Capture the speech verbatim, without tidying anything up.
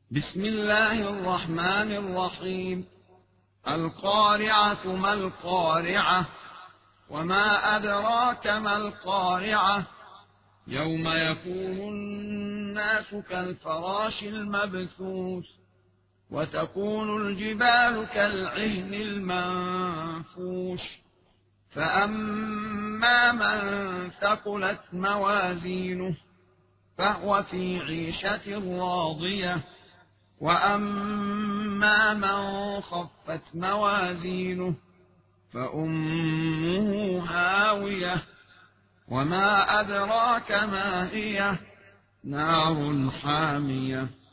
بسم الله الرحمن الرحيم. القارعة ما القارعة وما أدراك ما القارعة يوم يكون الناس كالفراش المبثوث وتكون الجبال كالعهن المنفوش فأما من ثقلت موازينه فهو في عيشة راضية وأما من خفت موازينه فأمه هاوية وما أدراك ما هي نار حامية.